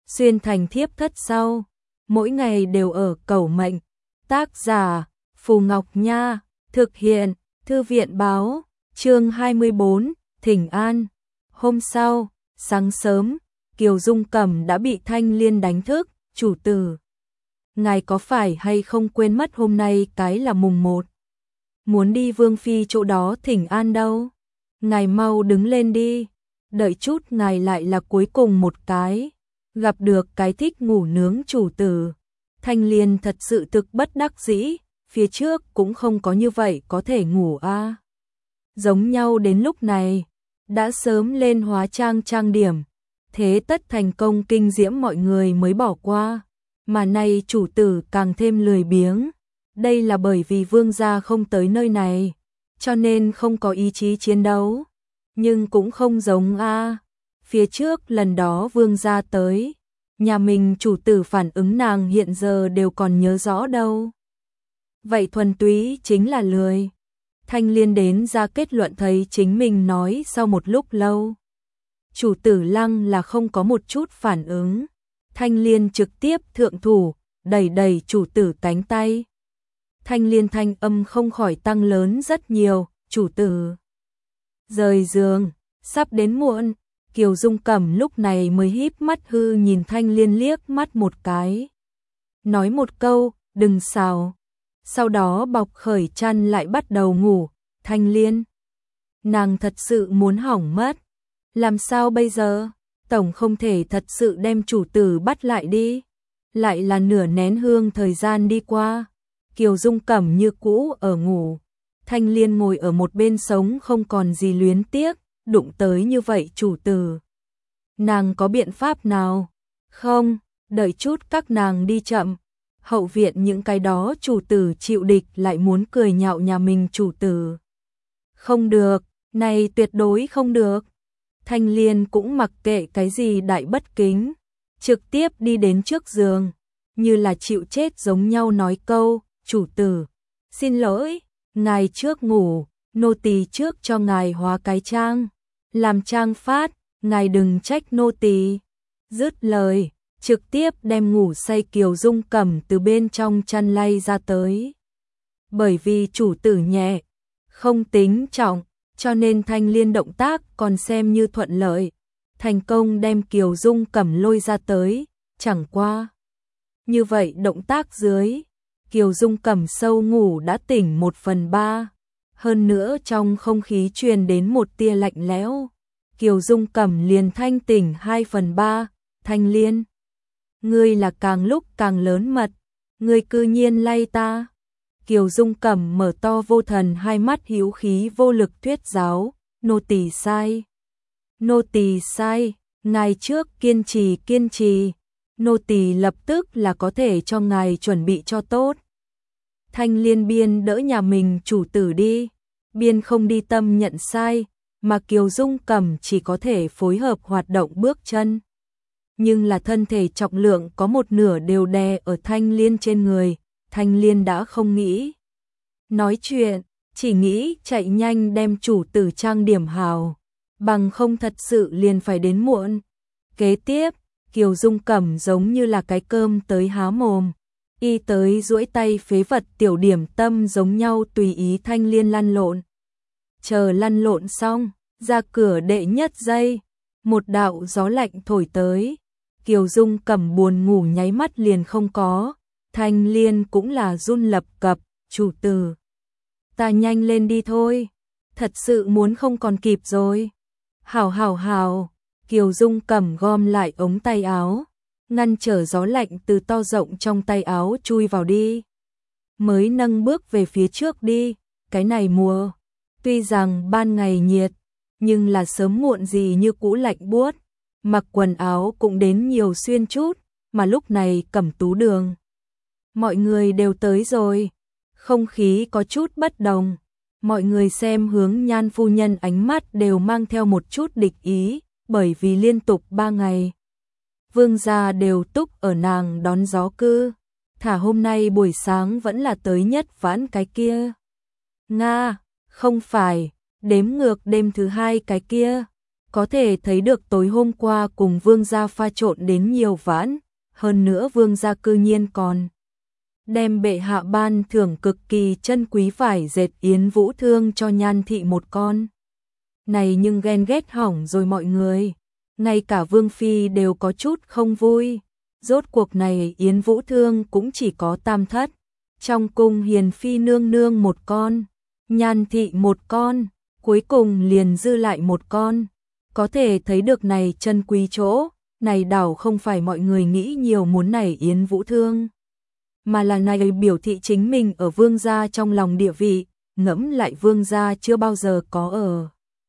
xuyên thành thiếp thất sau, mỗi ngày đều ở cầu mệnh. Tác giả Phù Ngọc Nha, thực hiện Thư viện Báo, chương 24, Thỉnh An. Hôm sau, sáng sớm, Kiều Dung Cẩm đã bị Thanh Liên đánh thức. Chủ tử, ngài có phải hay không quên mất hôm nay cái là mùng 1? Muốn đi Vương Phi chỗ đó thỉnh an đâu? Ngài mau đứng lên đi, đợi chút ngài lại là cuối cùng một cái. Gặp được cái thích ngủ nướng chủ tử. Thanh Liên thật sự thực bất đắc dĩ, phía trước cũng không có như vậy có thể ngủ a. Giống nhau đến lúc này, đã sớm lên hóa trang trang điểm, thế tất thành công kinh diễm mọi người mới bỏ qua, mà nay chủ tử càng thêm lười biếng. Đây là bởi vì vương gia không tới nơi này, cho nên không có ý chí chiến đấu, nhưng cũng không giống a. Phía trước lần đó vương gia tới, nhà mình chủ tử phản ứng nàng hiện giờ đều còn nhớ rõ đâu. Vậy thuần túy chính là lười. Thanh Liên đến ra kết luận thấy chính mình nói sau một lúc lâu. Chủ tử lăng là không có một chút phản ứng. Thanh Liên trực tiếp thượng thủ, đẩy đẩy chủ tử cánh tay. Thanh Liên thanh âm không khỏi tăng lớn rất nhiều. Chủ tử rời giường, sắp đến muộn. Kiều Dung Cẩm lúc này mới híp mắt hư nhìn Thanh Liên liếc mắt một cái. Nói một câu, đừng xào. Sau đó bọc khởi chăn lại bắt đầu ngủ. Thanh Liên, nàng thật sự muốn hỏng mất. Làm sao bây giờ? Tổng không thể thật sự đem chủ tử bắt lại đi. Lại là nửa nén hương thời gian đi qua. Kiều Dung Cẩm như cũ ở ngủ. Thanh Liên ngồi ở một bên sống không còn gì luyến tiếc. Đụng tới như vậy chủ tử, nàng có biện pháp nào? Không, đợi chút các nàng đi chậm. Hậu viện những cái đó chủ tử chịu địch lại muốn cười nhạo nhà mình chủ tử. Không được, này tuyệt đối không được. Thanh Liên cũng mặc kệ cái gì đại bất kính, trực tiếp đi đến trước giường, như là chịu chết giống nhau nói câu, chủ tử, xin lỗi, ngài trước ngủ, nô tỳ trước cho ngài hóa cái trang. Làm trang phát, ngài đừng trách nô tỳ. Dứt lời, trực tiếp đem ngủ say Kiều Dung Cẩm từ bên trong chăn lay ra tới. Bởi vì chủ tử nhẹ, không tính trọng, cho nên Thanh Liên động tác còn xem như thuận lợi, thành công đem Kiều Dung Cẩm lôi ra tới, chẳng qua. Như vậy động tác dưới, Kiều Dung Cẩm sâu ngủ đã tỉnh 1/3. Hơn nữa trong không khí truyền đến một tia lạnh lẽo, Kiều Dung Cẩm liền thanh tỉnh 2/3. Thanh Liên, ngươi là càng lúc càng lớn mật, ngươi cư nhiên lay ta. Kiều Dung Cẩm mở to vô thần hai mắt hữu khí vô lực thuyết giáo, nô tỳ sai. Nô tỳ sai, ngài trước kiên trì, nô tỳ lập tức là có thể cho ngài chuẩn bị cho tốt. Thanh Liên biên đỡ nhà mình chủ tử đi, biên không đi tâm nhận sai, mà Kiều Dung Cẩm chỉ có thể phối hợp hoạt động bước chân. Nhưng là thân thể trọng lượng có một nửa đều đè ở Thanh Liên trên người, Thanh Liên đã không nghĩ nói chuyện, chỉ nghĩ chạy nhanh đem chủ tử trang điểm hào, bằng không thật sự liền phải đến muộn. Kế tiếp, Kiều Dung Cẩm giống như là cái cơm tới há mồm, y tới duỗi tay phế vật tiểu điểm tâm giống nhau tùy ý Thanh Liên lăn lộn. Chờ lăn lộn xong, ra cửa đệ nhất giây, một đạo gió lạnh thổi tới, Kiều Dung Cẩm buồn ngủ nháy mắt liền không có. Thanh Liên cũng là run lập cập, chủ tử, ta nhanh lên đi thôi, thật sự muốn không còn kịp rồi. Hảo, Kiều Dung Cẩm gom lại ống tay áo, ngăn trở gió lạnh từ to rộng trong tay áo chui vào đi. Mới nâng bước về phía trước đi, cái này mùa, tuy rằng ban ngày nhiệt, nhưng là sớm muộn gì như cũ lạnh buốt, mặc quần áo cũng đến nhiều xuyên chút, mà lúc này Cẩm Tú Đường. Mọi người đều tới rồi, không khí có chút bất đồng, mọi người xem hướng Nhan phu nhân ánh mắt đều mang theo một chút địch ý, bởi vì liên tục 3 ngày. Vương gia đều túc ở nàng đón gió cư, thả hôm nay buổi sáng vẫn là tới nhất vãn cái kia. Nga, không phải, đếm ngược đêm thứ 2 cái kia. có thể thấy được tối hôm qua cùng vương gia pha trộn đến nhiều vãn, hơn nữa vương gia cư nhiên còn đem bệ hạ ban thưởng cực kỳ chân quý vải dệt Yến Vũ Thương cho Nhan thị một con. Này nhưng ghen ghét hỏng rồi mọi người, ngay cả vương phi đều có chút không vui. Rốt cuộc này Yến Vũ Thương cũng chỉ có tam thất, trong cung hiền phi nương nương một con, Nhan thị một con, cuối cùng liền dư lại một con. Có thể thấy được này chân quý chỗ, này đảo không phải mọi người nghĩ nhiều muốn này Yến Vũ Thương, mà là này biểu thị chính mình ở vương gia trong lòng địa vị, ngẫm lại vương gia chưa bao giờ có ở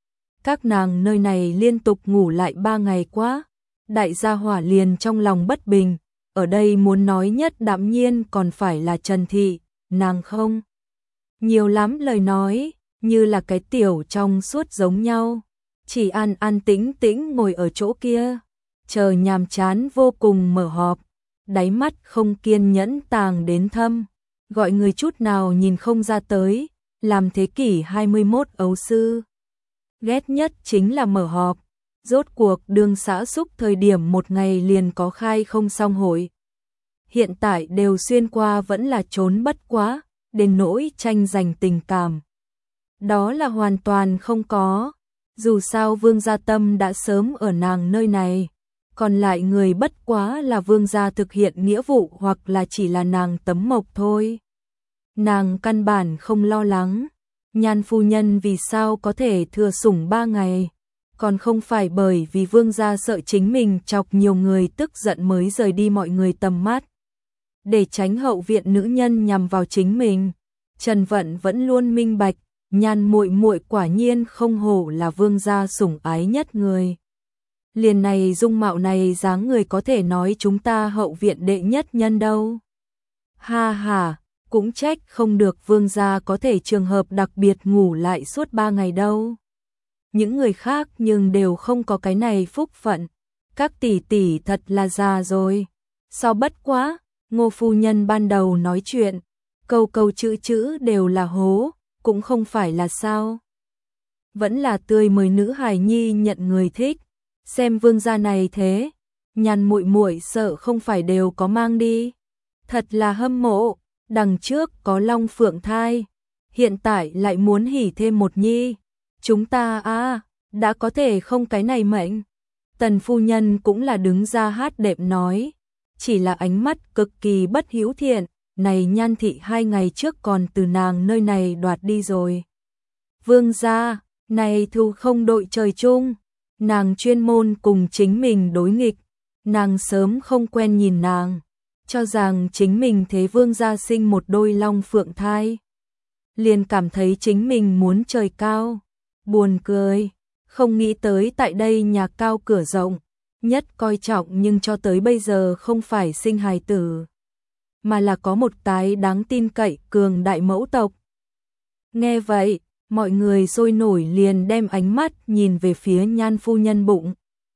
các nàng nơi này liên tục ngủ lại 3 ngày quá. Đại gia hỏa liền trong lòng bất bình, ở đây muốn nói nhất đạm nhiên còn phải là Trần Thị, nàng không nhiều lắm lời nói, như là cái tiểu trong suốt giống nhau, chỉ an an tĩnh tĩnh ngồi ở chỗ kia, chờ nhàm chán vô cùng mở họp, đáy mắt không kiên nhẫn tàng đến thâm, gọi người chút nào nhìn không ra tới, làm thế kỷ 21 ấu sư. Ghét nhất chính là mở họp. Rốt cuộc đường xã xúc thời điểm một ngày liền có khai không xong hội. Hiện tại đều xuyên qua vẫn là trốn bất quá, đến nỗi tranh giành tình cảm. Đó là hoàn toàn không có, dù sao vương gia tâm đã sớm ở nàng nơi này, còn lại người bất quá là vương gia thực hiện nghĩa vụ hoặc là chỉ là nàng tấm mộc thôi. Nàng căn bản không lo lắng, Nhan phu nhân vì sao có thể thừa sủng 3 ngày. Còn không phải bởi vì vương gia sợ chính mình chọc nhiều người tức giận mới rời đi mọi người tầm mắt. Để tránh hậu viện nữ nhân nhằm vào chính mình, Trần Vận vẫn luôn minh bạch, Nhan muội muội quả nhiên không hổ là vương gia sủng ái nhất người. Liền này dung mạo này dáng người có thể nói chúng ta hậu viện đệ nhất nhân đâu. Ha ha, cũng trách không được vương gia có thể trường hợp đặc biệt ngủ lại suốt 3 ngày đâu. Những người khác nhưng đều không có cái này phúc phận. Các tỷ tỷ thật là già rồi. Sao bất quá, Ngô phu nhân ban đầu nói chuyện, câu câu chữ chữ đều là hố, cũng không phải là sao. Vẫn là tươi mới nữ hài nhi nhận người thích. Xem vương gia này thế, Nhan muội muội sợ không phải đều có mang đi. Thật là hâm mộ, đằng trước có long phượng thai, hiện tại lại muốn hỉ thêm một nhi. Chúng ta đã có thể không cái này mệnh. Tần phu nhân cũng là đứng ra hát đệm nói, chỉ là ánh mắt cực kỳ bất hiếu thiện, này Nhan thị 2 ngày trước còn từ nàng nơi này đoạt đi rồi. Vương gia, này thù không đội trời chung, nàng chuyên môn cùng chính mình đối nghịch, nàng sớm không quen nhìn nàng, cho rằng chính mình thế vương gia sinh một đôi long phượng thai. Liền cảm thấy chính mình muốn trời cao. Buồn cười, không nghĩ tới tại đây nhà cao cửa rộng, nhất coi trọng nhưng cho tới bây giờ không phải sinh hài tử, mà là có một tái đáng tin cậy cường đại mẫu tộc. Nghe vậy, mọi người sôi nổi liền đem ánh mắt nhìn về phía Nhan phu nhân bụng.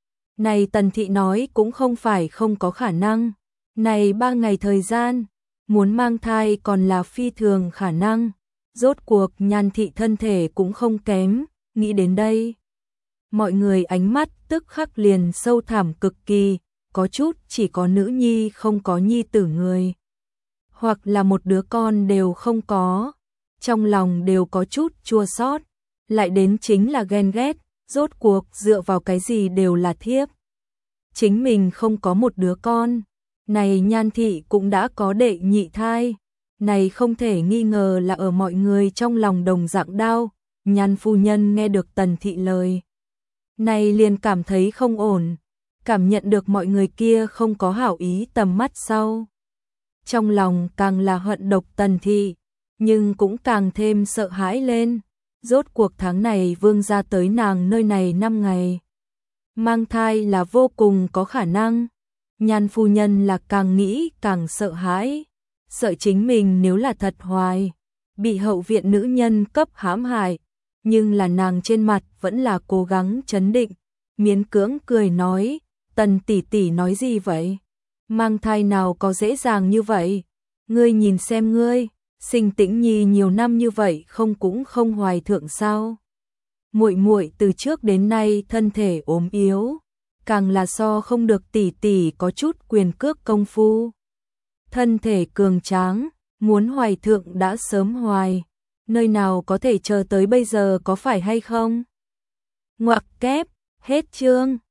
Này Tần thị nói cũng không phải không có khả năng, này 3 ngày thời gian, muốn mang thai còn là phi thường khả năng, rốt cuộc Nhan thị thân thể cũng không kém. Nghĩ đến đây, mọi người ánh mắt tức khắc liền sâu thẳm cực kỳ, có chút chỉ có nữ nhi không có nhi tử người, hoặc là một đứa con đều không có, trong lòng đều có chút chua xót, lại đến chính là ghen ghét, rốt cuộc dựa vào cái gì đều là thiếp. Chính mình không có một đứa con, này Nhan thị cũng đã có đệ nhị thai, này không thể nghi ngờ là ở mọi người trong lòng đồng dạng đau. Nhan phu nhân nghe được Tần thị lời này liền cảm thấy không ổn, cảm nhận được mọi người kia không có hảo ý tầm mắt sau. Trong lòng càng là hận độc Tần thị, nhưng cũng càng thêm sợ hãi lên. Rốt cuộc tháng này vương gia tới nàng nơi này 5 ngày. Mang thai là vô cùng có khả năng. Nhan phu nhân là càng nghĩ càng sợ hãi, sợ chính mình nếu là thật hoài, bị hậu viện nữ nhân cấp hãm hại. Nhưng là nàng trên mặt vẫn là cố gắng trấn định, miễn cưỡng cười nói, Tần tỷ tỷ nói gì vậy? Mang thai nào có dễ dàng như vậy? Ngươi nhìn xem ngươi, sinh Tĩnh Nhi nhiều năm như vậy không cũng không hoài thượng sao? muội muội từ trước đến nay thân thể ốm yếu, càng là so không được tỷ tỷ có chút quyền cước công phu. Thân thể cường tráng, muốn hoài thượng đã sớm hoài, nơi nào có thể chờ tới bây giờ có phải hay không? Ngoặc kép, hết chương.